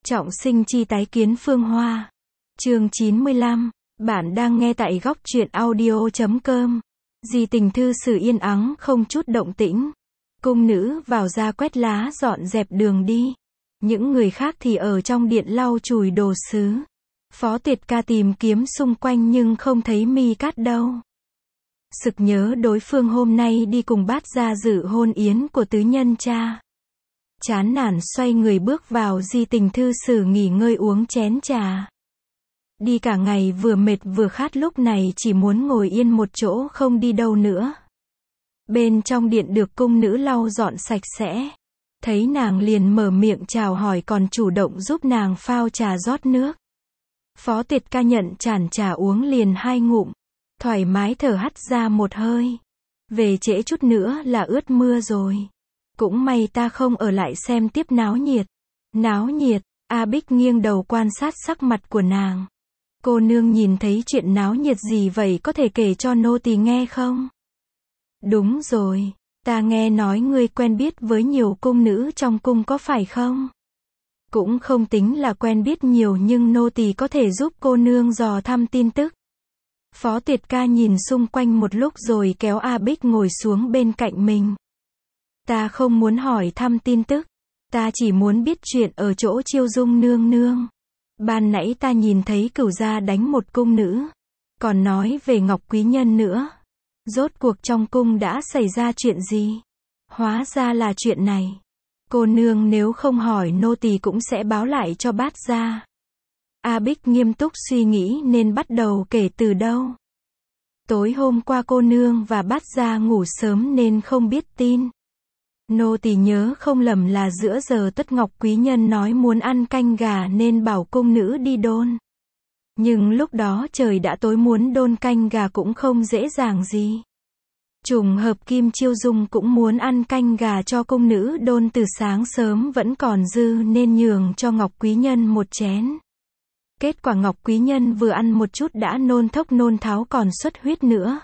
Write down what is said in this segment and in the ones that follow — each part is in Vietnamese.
Trọng sinh chi tái kiến Phương Hoa. Chương 95. Bạn đang nghe tại góc truyện audio.com. Di tình thư sử yên ắng không chút động tĩnh. Cung nữ vào ra quét lá dọn dẹp đường đi. Những người khác thì ở trong điện lau chùi đồ sứ. Phó Tuyệt Ca tìm kiếm xung quanh nhưng không thấy Mi Cát đâu. Sực nhớ đối phương hôm nay đi cùng Bát Gia dự hôn yến của tứ nhân cha. Chán nản xoay người bước vào di tình thư sử nghỉ ngơi uống chén trà. Đi cả ngày vừa mệt vừa khát, lúc này chỉ muốn ngồi yên một chỗ không đi đâu nữa. Bên trong điện được cung nữ lau dọn sạch sẽ. Thấy nàng liền mở miệng chào hỏi, còn chủ động giúp nàng phao trà rót nước. Phó Tuyệt Ca nhận chản trà uống liền 2 ngụm. Thoải mái thở hắt ra một hơi. Về trễ chút nữa là ướt mưa rồi. Cũng may ta không ở lại xem tiếp náo nhiệt. Náo nhiệt, A Bích nghiêng đầu quan sát sắc mặt của nàng. Cô nương nhìn thấy chuyện náo nhiệt gì vậy, có thể kể cho nô tỳ nghe không? Đúng rồi, ta nghe nói ngươi quen biết với nhiều cung nữ trong cung có phải không? Cũng không tính là quen biết nhiều, nhưng nô tỳ có thể giúp cô nương dò thăm tin tức. Phó Tuyệt Ca nhìn xung quanh một lúc rồi kéo A Bích ngồi xuống bên cạnh mình. Ta không muốn hỏi thăm tin tức. Ta chỉ muốn biết chuyện ở chỗ Chiêu Dung nương nương. Ban nãy ta nhìn thấy cửu gia đánh một cung nữ. Còn nói về Ngọc Quý Nhân nữa. Rốt cuộc trong cung đã xảy ra chuyện gì? Hóa ra là chuyện này. Cô nương nếu không hỏi nô tỳ cũng sẽ báo lại cho Bát Gia. A Bích nghiêm túc suy nghĩ nên bắt đầu kể từ đâu. Tối hôm qua cô nương và Bát Gia ngủ sớm nên không biết tin. Nô tỳ nhớ không lầm là giữa giờ Tất Ngọc Quý Nhân nói muốn ăn canh gà nên bảo cung nữ đi đôn. Nhưng lúc đó trời đã tối, muốn đôn canh gà cũng không dễ dàng gì. Trùng hợp Kim Chiêu Dung cũng muốn ăn canh gà cho cung nữ đôn từ sáng sớm vẫn còn dư nên nhường cho Ngọc Quý Nhân một chén. Kết quả Ngọc Quý Nhân vừa ăn một chút đã nôn thốc nôn tháo còn xuất huyết nữa.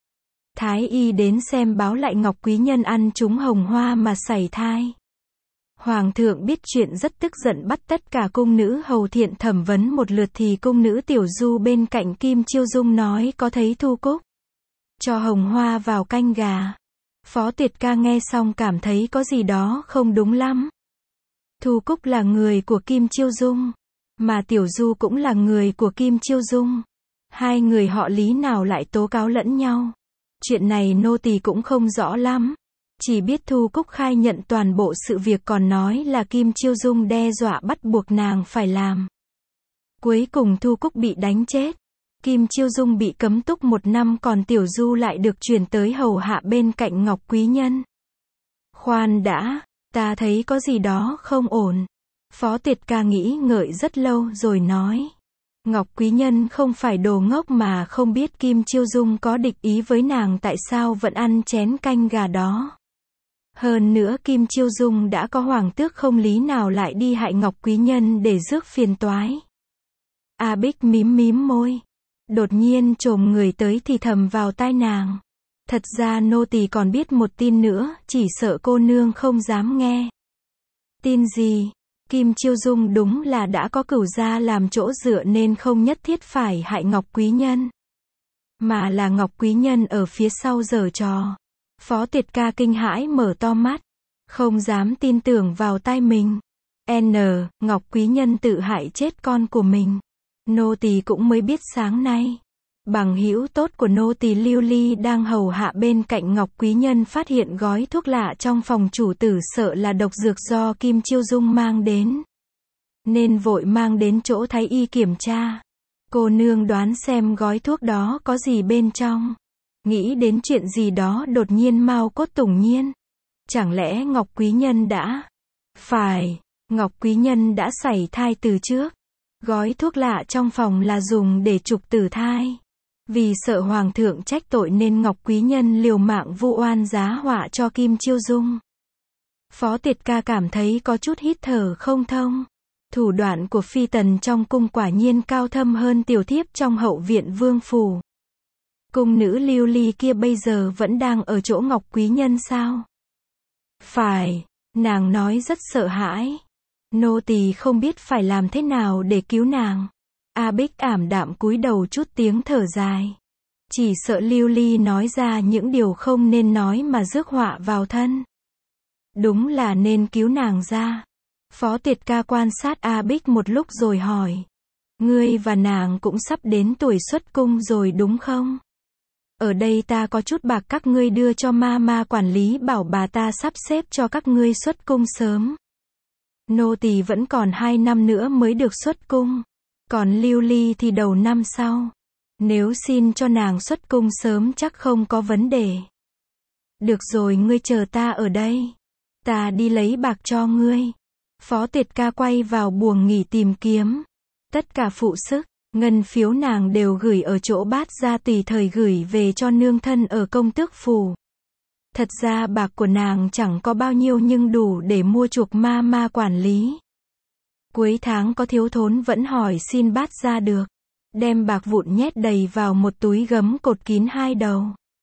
Thái y đến xem báo lại Ngọc Quý Nhân ăn trúng hồng hoa mà sảy thai. Hoàng thượng biết chuyện rất tức giận, bắt tất cả cung nữ hầu thiện thẩm vấn một lượt thì cung nữ Tiểu Du bên cạnh Kim Chiêu Dung nói có thấy Thu Cúc cho hồng hoa vào canh gà. Phó Tuyệt Ca nghe xong cảm thấy có gì đó không đúng lắm. Thu Cúc là người của Kim Chiêu Dung, mà Tiểu Du cũng là người của Kim Chiêu Dung. Hai người họ lý nào lại tố cáo lẫn nhau? Chuyện này nô tỳ cũng không rõ lắm. Chỉ biết Thu Cúc khai nhận toàn bộ sự việc, còn nói là Kim Chiêu Dung đe dọa bắt buộc nàng phải làm. Cuối cùng Thu Cúc bị đánh chết. Kim Chiêu Dung bị cấm túc 1 năm, còn Tiểu Du lại được chuyển tới hầu hạ bên cạnh Ngọc Quý Nhân. Khoan đã, ta thấy có gì đó không ổn. Phó Tuyệt Ca nghĩ ngợi rất lâu rồi nói. Ngọc Quý Nhân không phải đồ ngốc mà không biết Kim Chiêu Dung có địch ý với nàng, tại sao vẫn ăn chén canh gà đó. Hơn nữa Kim Chiêu Dung đã có hoàng tước, không lý nào lại đi hại Ngọc Quý Nhân để rước phiền toái. A Bích mím môi. Đột nhiên chồm người tới thì thầm vào tai nàng. Thật ra nô tỳ còn biết một tin nữa, chỉ sợ cô nương không dám nghe. Tin gì? Kim Chiêu Dung đúng là đã có cửu gia làm chỗ dựa nên không nhất thiết phải hại Ngọc Quý Nhân. Mà là Ngọc Quý Nhân ở phía sau giở trò. Phó Tuyệt Ca kinh hãi mở to mắt. Không dám tin tưởng vào tai mình. Ngọc Quý Nhân tự hại chết con của mình. Nô tỳ cũng mới biết sáng nay. Bằng hữu tốt của nô tỳ Lưu Ly đang hầu hạ bên cạnh Ngọc Quý Nhân phát hiện gói thuốc lạ trong phòng chủ tử, sợ là độc dược do Kim Chiêu Dung mang đến. Nên vội mang đến chỗ thái y kiểm tra. Cô nương đoán xem gói thuốc đó có gì bên trong. Nghĩ đến chuyện gì đó đột nhiên mau cốt tủng nhiên. Chẳng lẽ Ngọc Quý Nhân đã... Phải, Ngọc Quý Nhân đã sảy thai từ trước. Gói thuốc lạ trong phòng là dùng để trục tử thai. Vì sợ hoàng thượng trách tội nên Ngọc Quý Nhân liều mạng vu oan giá họa cho Kim Chiêu Dung. Phó Tuyệt Ca cảm thấy có chút hít thở không thông. Thủ đoạn của phi tần trong cung quả nhiên cao thâm hơn tiểu thiếp trong hậu viện vương phủ. Cung nữ Lưu Ly kia bây giờ vẫn đang ở chỗ Ngọc Quý Nhân sao? Phải, nàng nói rất sợ hãi. Nô tỳ không biết phải làm thế nào để cứu nàng. A Bích ảm đạm cúi đầu chút tiếng thở dài. Chỉ sợ Lưu Ly nói ra những điều không nên nói mà rước họa vào thân. Đúng là nên cứu nàng ra. Phó Tuyệt Ca quan sát A Bích một lúc rồi hỏi. Ngươi và nàng cũng sắp đến tuổi xuất cung rồi đúng không? Ở đây ta có chút bạc các ngươi đưa cho ma quản lý bảo bà ta sắp xếp cho các ngươi xuất cung sớm. Nô tỳ vẫn còn 2 năm nữa mới được xuất cung. Còn Lưu Ly thì đầu năm sau. Nếu xin cho nàng xuất cung sớm chắc không có vấn đề. Được rồi, ngươi chờ ta ở đây. Ta đi lấy bạc cho ngươi. Phó Tuyệt Ca quay vào buồng nghỉ tìm kiếm. Tất cả phụ sức, ngân phiếu nàng đều gửi ở chỗ Bát Gia tùy thời gửi về cho nương thân ở Công Tước Phủ. Thật ra bạc của nàng chẳng có bao nhiêu nhưng đủ để mua chuộc ma quản lý. Cuối tháng có thiếu thốn vẫn hỏi xin Bát Gia được. Đem bạc vụn nhét đầy vào một túi gấm cột kín 2 đầu.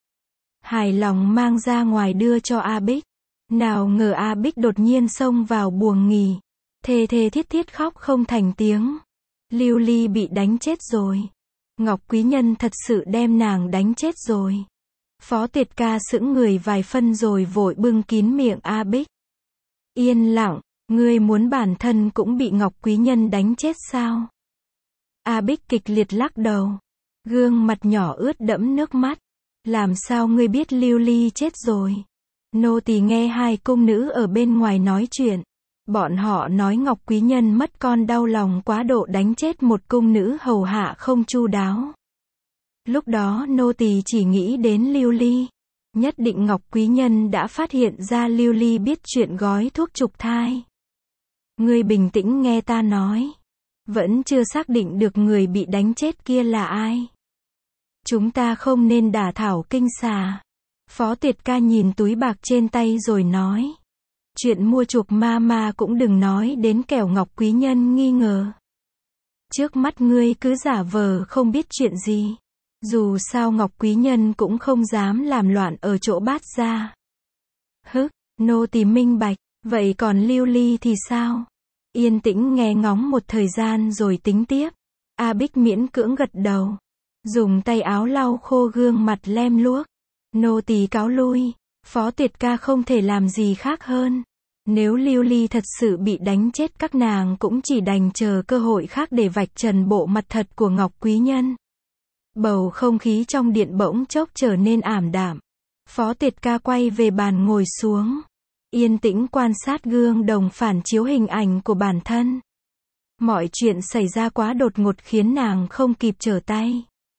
Hài lòng mang ra ngoài đưa cho A Bích. Nào ngờ A Bích đột nhiên xông vào buồng nghỉ. Thê thê thiết thiết khóc không thành tiếng. Lưu Ly bị đánh chết rồi. Ngọc Quý Nhân thật sự đem nàng đánh chết rồi. Phó Tuyệt Ca sững người vài phân rồi vội bưng kín miệng A Bích. Yên lặng, ngươi muốn bản thân cũng bị Ngọc Quý Nhân đánh chết sao? A Bích kịch liệt lắc đầu. Gương mặt nhỏ ướt đẫm nước mắt. Làm sao ngươi biết Lưu Ly chết rồi? Nô tỳ nghe 2 cung nữ ở bên ngoài nói chuyện. Bọn họ nói Ngọc Quý Nhân mất con đau lòng quá độ đánh chết một cung nữ hầu hạ không chu đáo. Lúc đó nô tỳ chỉ nghĩ đến Lưu Ly. Nhất định Ngọc Quý Nhân đã phát hiện ra Lưu Ly biết chuyện gói thuốc trục thai. Ngươi bình tĩnh nghe ta nói. Vẫn chưa xác định được người bị đánh chết kia là ai. Chúng ta không nên đả thảo kinh xà. Phó Tuyệt Ca nhìn túi bạc trên tay rồi nói. Chuyện mua chuộc ma cũng đừng nói đến kẻo Ngọc Quý Nhân nghi ngờ. Trước mắt ngươi cứ giả vờ không biết chuyện gì. Dù sao Ngọc Quý Nhân cũng không dám làm loạn ở chỗ Bát Gia. Nô tỳ minh bạch. Vậy còn Lưu Ly thì sao? Yên tĩnh nghe ngóng một thời gian rồi tính tiếp. A Bích miễn cưỡng gật đầu. Dùng tay áo lau khô gương mặt lem luốc. Nô tỳ cáo lui. Phó Tuyệt Ca không thể làm gì khác hơn. Nếu Lưu Ly thật sự bị đánh chết các nàng cũng chỉ đành chờ cơ hội khác để vạch trần bộ mặt thật của Ngọc Quý Nhân. Bầu không khí trong điện bỗng chốc trở nên ảm đạm. Phó Tuyệt Ca quay về bàn ngồi xuống. Yên tĩnh quan sát gương đồng phản chiếu hình ảnh của bản thân. Mọi chuyện xảy ra quá đột ngột khiến nàng không kịp trở tay.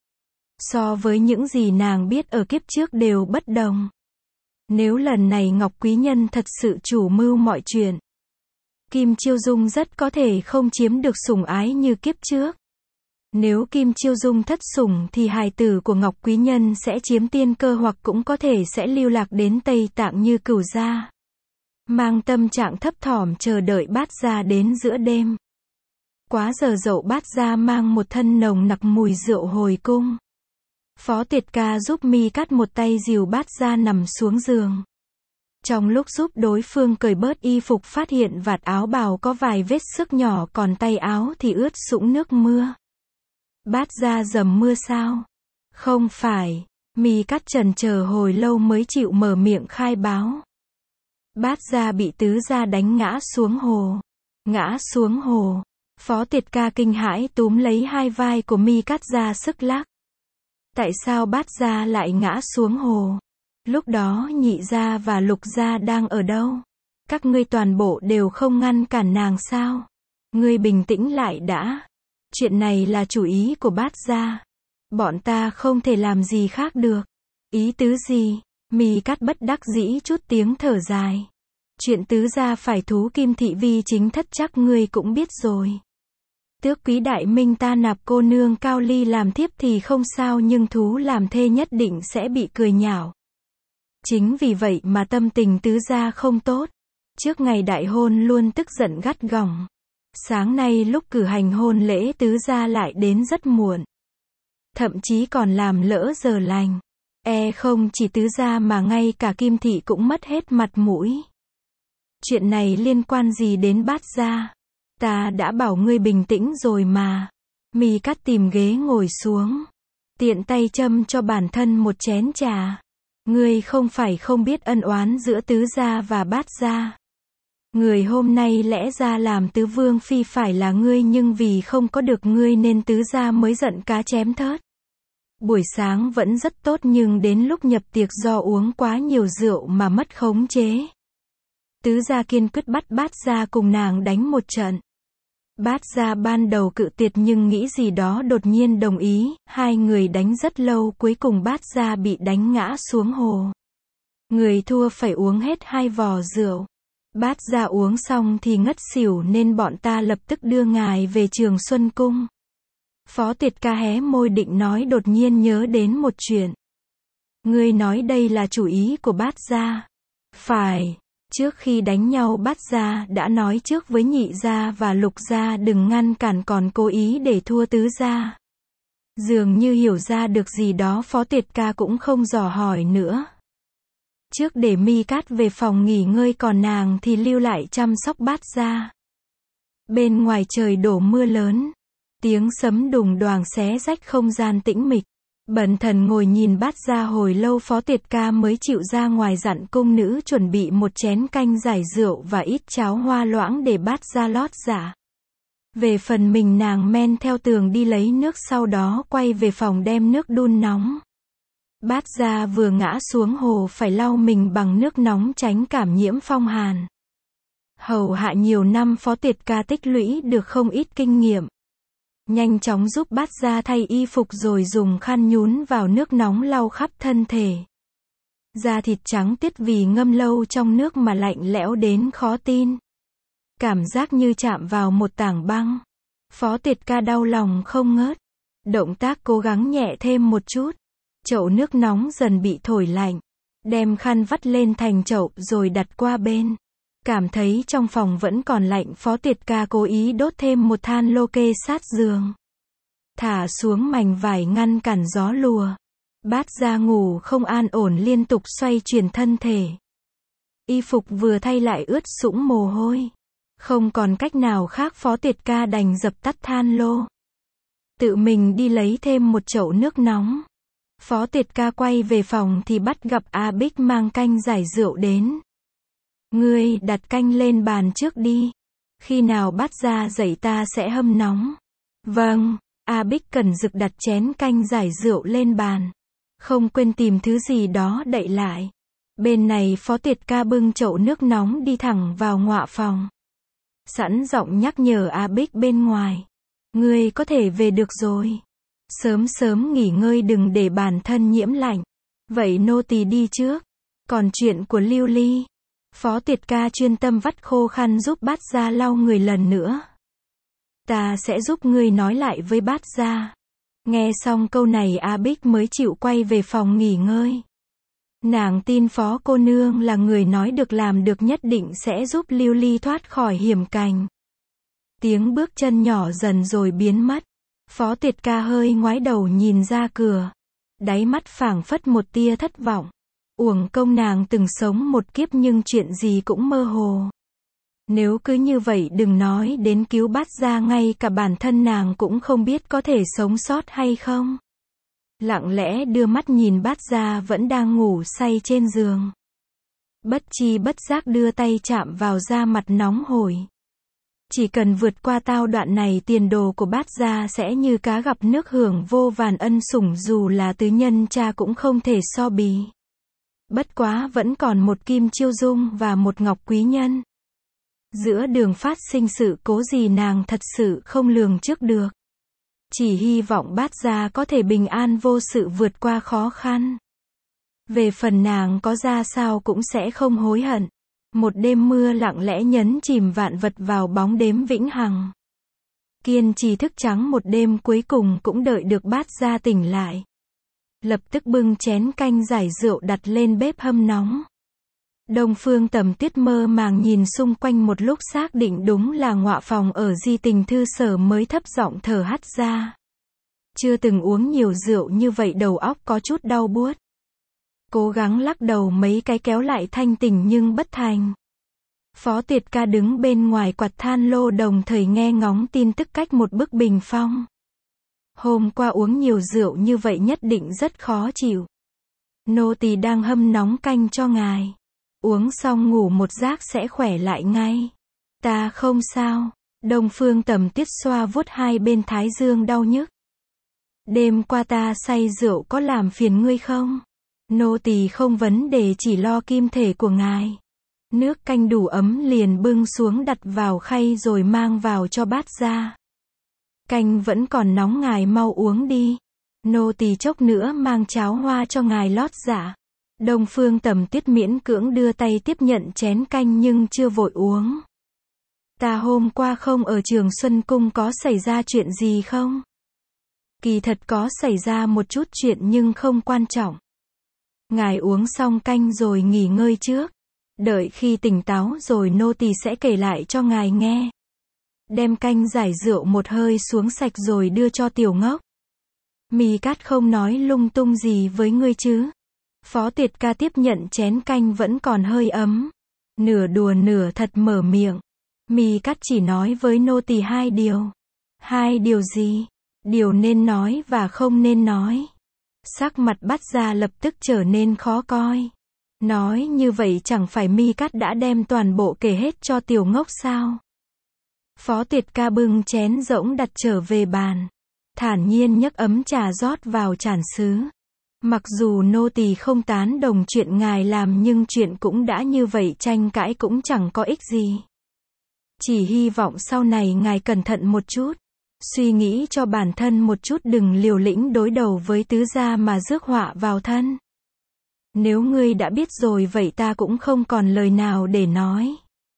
So với những gì nàng biết ở kiếp trước đều bất đồng. Nếu lần này Ngọc Quý Nhân thật sự chủ mưu mọi chuyện, Kim Chiêu Dung rất có thể không chiếm được sủng ái như kiếp trước. Nếu Kim Chiêu Dung thất sủng thì hài tử của Ngọc Quý Nhân sẽ chiếm tiên cơ hoặc cũng có thể sẽ lưu lạc đến Tây Tạng như Cửu Gia. Mang tâm trạng thấp thỏm chờ đợi Bát Gia đến giữa đêm. Quá giờ dậu Bát Gia mang một thân nồng nặc mùi rượu hồi cung. Phó Tuyệt Ca giúp Mi Cát một tay dìu Bát Gia nằm xuống giường. Trong lúc giúp đối phương cởi bớt y phục phát hiện vạt áo bào có vài vết xước nhỏ còn tay áo thì ướt sũng nước mưa. Bát Gia dầm mưa sao? Không phải. Mi Cát chần chờ hồi lâu mới chịu mở miệng khai báo. Bát Gia bị tứ gia đánh ngã xuống hồ. Ngã xuống hồ. Phó Tuyệt Ca kinh hãi túm lấy 2 vai của Mi Cát ra sức lắc. Tại sao Bát Gia lại ngã xuống hồ? Lúc đó Nhị gia và Lục gia đang ở đâu? Các ngươi toàn bộ đều không ngăn cản nàng sao? Ngươi bình tĩnh lại đã. Chuyện này là chủ ý của Bát Gia. Bọn ta không thể làm gì khác được. Ý tứ gì? Mi Cát bất đắc dĩ chút tiếng thở dài. Chuyện tứ gia phải thú Kim Thị Vi chính thất chắc ngươi cũng biết rồi. Tước quý đại minh ta nạp cô nương Cao Ly làm thiếp thì không sao nhưng thú làm thê nhất định sẽ bị cười nhạo. Chính vì vậy mà tâm tình tứ gia không tốt. Trước ngày đại hôn luôn tức giận gắt gỏng. Sáng nay lúc cử hành hôn lễ tứ gia lại đến rất muộn. Thậm chí còn làm lỡ giờ lành. Không chỉ tứ gia mà ngay cả Kim Thị cũng mất hết mặt mũi. Chuyện này liên quan gì đến Bát Gia? Ta đã bảo ngươi bình tĩnh rồi mà. Mi Cát tìm ghế ngồi xuống. Tiện tay châm cho bản thân một chén trà. Ngươi không phải không biết ân oán giữa tứ gia và bát gia. Người hôm nay lẽ ra làm tứ vương phi phải là ngươi, nhưng vì không có được ngươi nên tứ gia mới giận cá chém thớt. Buổi sáng vẫn rất tốt nhưng đến lúc nhập tiệc do uống quá nhiều rượu mà mất khống chế. Tứ gia kiên quyết bắt bát gia cùng nàng đánh một trận. Bát gia ban đầu cự tuyệt nhưng nghĩ gì đó đột nhiên đồng ý, hai người đánh rất lâu cuối cùng bát gia bị đánh ngã xuống hồ. Người thua phải uống hết 2 vò rượu. Bát gia uống xong thì ngất xỉu nên bọn ta lập tức đưa ngài về Trường Xuân Cung. Phó Tuyệt Ca hé môi định nói, đột nhiên nhớ đến một chuyện. Ngươi nói đây là chủ ý của bát gia. Phải. Trước khi đánh nhau bát gia đã nói trước với nhị gia và lục gia đừng ngăn cản, còn cố ý để thua tứ gia. Dường như hiểu ra được gì đó, Phó Tuyệt Ca cũng không dò hỏi nữa. Trước để Mi Cát về phòng nghỉ ngơi, còn nàng thì lưu lại chăm sóc bát gia. Bên ngoài trời đổ mưa lớn. Tiếng sấm đùng đoàng xé rách không gian tĩnh mịch. Bần thần ngồi nhìn bát gia hồi lâu, Phó Tuyệt Ca mới chịu ra ngoài dặn cung nữ chuẩn bị một chén canh giải rượu và ít cháo hoa loãng để bát gia lót dạ. Về phần mình nàng men theo tường đi lấy nước, sau đó quay về phòng đem nước đun nóng. Bát gia vừa ngã xuống hồ phải lau mình bằng nước nóng tránh cảm nhiễm phong hàn. Hầu hạ nhiều năm, Phó Tuyệt Ca tích lũy được không ít kinh nghiệm. Nhanh chóng giúp bát gia thay y phục rồi dùng khăn nhún vào nước nóng lau khắp thân thể. Da thịt trắng tiết vì ngâm lâu trong nước mà lạnh lẽo đến khó tin. Cảm giác như chạm vào một tảng băng. Phó Tuyệt Ca đau lòng không ngớt. Động tác cố gắng nhẹ thêm một chút. Chậu nước nóng dần bị thổi lạnh. Đem khăn vắt lên thành chậu rồi đặt qua bên. Cảm thấy trong phòng vẫn còn lạnh, Phó Tuyệt Ca cố ý đốt thêm một than lô kê sát giường. Thả xuống mảnh vải ngăn cản gió lùa. Bát gia ngủ không an ổn, liên tục xoay chuyển thân thể. Y phục vừa thay lại ướt sũng mồ hôi. Không còn cách nào khác, Phó Tuyệt Ca đành dập tắt than lô. Tự mình đi lấy thêm một chậu nước nóng. Phó Tuyệt Ca quay về phòng thì bắt gặp A Bích mang canh giải rượu đến. Ngươi đặt canh lên bàn trước đi. Khi nào bát gia dậy ta sẽ hâm nóng. Vâng. A Bích cẩn rực đặt chén canh giải rượu lên bàn. Không quên tìm thứ gì đó đậy lại. Bên này Phó Tuyệt Ca bưng chậu nước nóng đi thẳng vào ngọa phòng. Sẵn giọng nhắc nhở A Bích bên ngoài. Ngươi có thể về được rồi. Sớm sớm nghỉ ngơi đừng để bản thân nhiễm lạnh. Vậy nô tỳ đi trước. Còn chuyện của Lưu Ly. Phó Tuyệt Ca chuyên tâm vắt khô khăn giúp bát gia lau người lần nữa. Ta sẽ giúp ngươi nói lại với bát gia. Nghe xong câu này A Bích mới chịu quay về phòng nghỉ ngơi. Nàng tin Phó cô nương là người nói được làm được, nhất định sẽ giúp Lưu Ly thoát khỏi hiểm cảnh. Tiếng bước chân nhỏ dần rồi biến mất. Phó Tuyệt Ca hơi ngoái đầu nhìn ra cửa. Đáy mắt phảng phất một tia thất vọng. Uổng công nàng từng sống một kiếp nhưng chuyện gì cũng mơ hồ. Nếu cứ như vậy đừng nói đến cứu bát gia, ngay cả bản thân nàng cũng không biết có thể sống sót hay không. Lặng lẽ đưa mắt nhìn bát gia vẫn đang ngủ say trên giường. Bất chi bất giác đưa tay chạm vào da mặt nóng hổi. Chỉ cần vượt qua tao đoạn này, tiền đồ của bát gia sẽ như cá gặp nước, hưởng vô vàn ân sủng, dù là tứ nhân cha cũng không thể so bì. Bất quá vẫn còn một Kim Chiêu Dung và một Ngọc Quý Nhân. Giữa đường phát sinh sự cố gì nàng thật sự không lường trước được. Chỉ hy vọng bát gia có thể bình an vô sự vượt qua khó khăn. Về phần nàng có ra sao cũng sẽ không hối hận. Một đêm mưa lặng lẽ nhấn chìm vạn vật vào bóng đêm vĩnh hằng. Kiên trì thức trắng một đêm, cuối cùng cũng đợi được bát gia tỉnh lại. Lập tức bưng chén canh giải rượu đặt lên bếp hâm nóng. Đông Phương Tầm Tuyết mơ màng nhìn xung quanh một lúc, xác định đúng là ngọa phòng ở Di Tình Thư Sở mới thấp giọng thở hắt ra. Chưa từng uống nhiều rượu như vậy, đầu óc có chút đau buốt. Cố gắng lắc đầu mấy cái kéo lại thanh tỉnh nhưng bất thành. Phó Tuyệt Ca đứng bên ngoài quạt than lô đồng thời nghe ngóng tin tức cách một bức bình phong. Hôm qua uống nhiều rượu như vậy nhất định rất khó chịu. Nô tỳ đang hâm nóng canh cho ngài. Uống xong ngủ một giấc sẽ khỏe lại ngay. Ta không sao. Đông Phương Tầm Tuyết xoa vuốt hai bên thái dương đau nhức. Đêm qua ta say rượu có làm phiền ngươi không? Nô tỳ không vấn đề, chỉ lo kim thể của ngài. Nước canh đủ ấm liền bưng xuống đặt vào khay rồi mang vào cho bát ra. Canh vẫn còn nóng, ngài mau uống đi. Nô tỳ chốc nữa mang cháo hoa cho ngài lót dạ. Đông Phương Tầm Tuyết miễn cưỡng đưa tay tiếp nhận chén canh nhưng chưa vội uống. Ta hôm qua không ở Trường Xuân Cung, có xảy ra chuyện gì không? Kỳ thật có xảy ra một chút chuyện nhưng không quan trọng. Ngài uống xong canh rồi nghỉ ngơi trước. Đợi khi tỉnh táo rồi nô tỳ sẽ kể lại cho ngài nghe. Đem canh giải rượu một hơi xuống sạch rồi đưa cho Tiểu Ngốc. Mi Cát không nói lung tung gì với ngươi chứ? Phó Tuyệt Ca tiếp nhận chén canh vẫn còn hơi ấm. Nửa đùa nửa thật mở miệng. Mi Cát chỉ nói với nô tỳ hai điều. Hai điều gì? Điều nên nói và không nên nói. Sắc mặt Bát Gia lập tức trở nên khó coi. Nói như vậy chẳng phải Mi Cát đã đem toàn bộ kể hết cho Tiểu Ngốc sao? Phó Tuyệt Ca bưng chén rỗng đặt trở về bàn. Thản nhiên nhấc ấm trà rót vào chản sứ. Mặc dù nô tỳ không tán đồng chuyện ngài làm nhưng chuyện cũng đã như vậy, tranh cãi cũng chẳng có ích gì. Chỉ hy vọng sau này ngài cẩn thận một chút. Suy nghĩ cho bản thân một chút, đừng liều lĩnh đối đầu với tứ gia mà rước họa vào thân. Nếu ngươi đã biết rồi vậy ta cũng không còn lời nào để nói.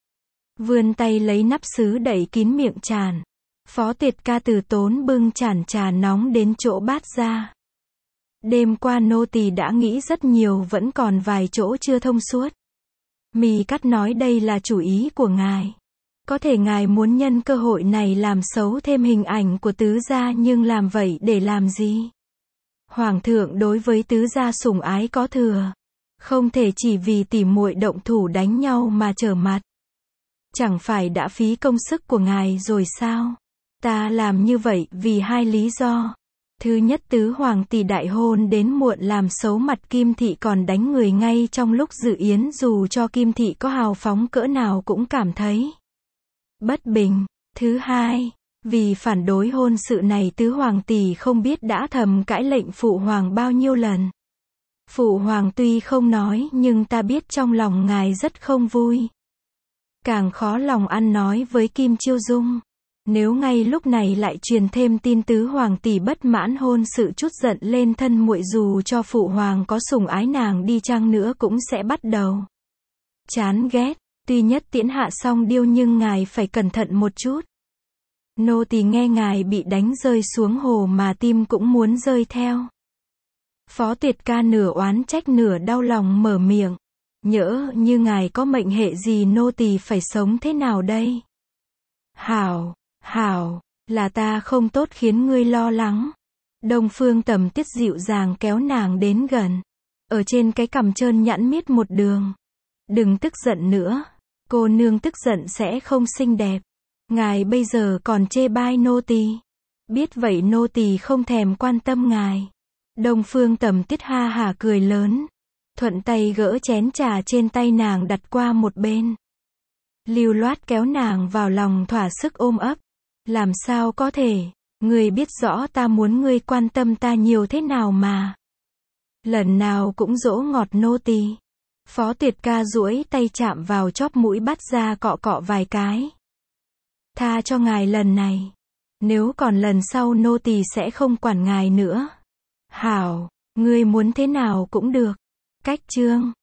Vươn tay lấy nắp sứ đậy kín miệng tràn. Phó Tuyệt Ca từ tốn bưng chản trà nóng đến chỗ Bát Gia. Đêm qua nô tỳ đã nghĩ rất nhiều, vẫn còn vài chỗ chưa thông suốt. Mi Cát nói đây là chủ ý của ngài. Có thể ngài muốn nhân cơ hội này làm xấu thêm hình ảnh của tứ gia, nhưng làm vậy để làm gì? Hoàng thượng đối với tứ gia sủng ái có thừa. Không thể chỉ vì tỉ muội động thủ đánh nhau mà trở mặt. Chẳng phải đã phí công sức của ngài rồi sao? Ta làm như vậy vì hai lý do. Thứ nhất, tứ hoàng tỷ đại hôn đến muộn làm xấu mặt Kim thị, còn đánh người ngay trong lúc dự yến, dù cho Kim thị có hào phóng cỡ nào cũng cảm thấy bất bình. Thứ hai, vì phản đối hôn sự này tứ hoàng tỷ không biết đã thầm cãi lệnh phụ hoàng bao nhiêu lần. Phụ hoàng tuy không nói nhưng ta biết trong lòng ngài rất không vui. Càng khó lòng ăn nói với Kim Chiêu Dung. Nếu ngay lúc này lại truyền thêm tin tứ hoàng tỷ bất mãn hôn sự, chút giận lên thân muội, dù cho phụ hoàng có sủng ái nàng đi chăng nữa cũng sẽ bắt đầu chán ghét. Tuy nhất tiễn hạ xong điêu nhưng ngài phải cẩn thận một chút. Nô tỳ nghe ngài bị đánh rơi xuống hồ mà tim cũng muốn rơi theo. Phó Tuyệt Ca nửa oán trách nửa đau lòng mở miệng. Nhỡ như ngài có mệnh hệ gì, nô tỳ phải sống thế nào đây? Hảo, là ta không tốt khiến ngươi lo lắng. Đông Phương Tầm Tuyết dịu dàng kéo nàng đến gần. Ở trên cái cằm trơn nhẵn miết một đường. Đừng tức giận nữa. Cô nương tức giận sẽ không xinh đẹp. Ngài bây giờ còn chê bai nô tỳ. Biết vậy nô tỳ không thèm quan tâm ngài. Đông Phương Tầm Tuyết ha hả cười lớn. Thuận tay gỡ chén trà trên tay nàng đặt qua một bên. Lưu loát kéo nàng vào lòng thỏa sức ôm ấp. Làm sao có thể, ngươi biết rõ ta muốn ngươi quan tâm ta nhiều thế nào mà. Lần nào cũng dỗ ngọt nô tỳ. Phó Tuyệt Ca duỗi tay chạm vào chóp mũi Bát Gia cọ cọ vài cái. Tha cho ngài lần này. Nếu còn lần sau nô tỳ sẽ không quản ngài nữa. Hảo, ngươi muốn thế nào cũng được. Cách chương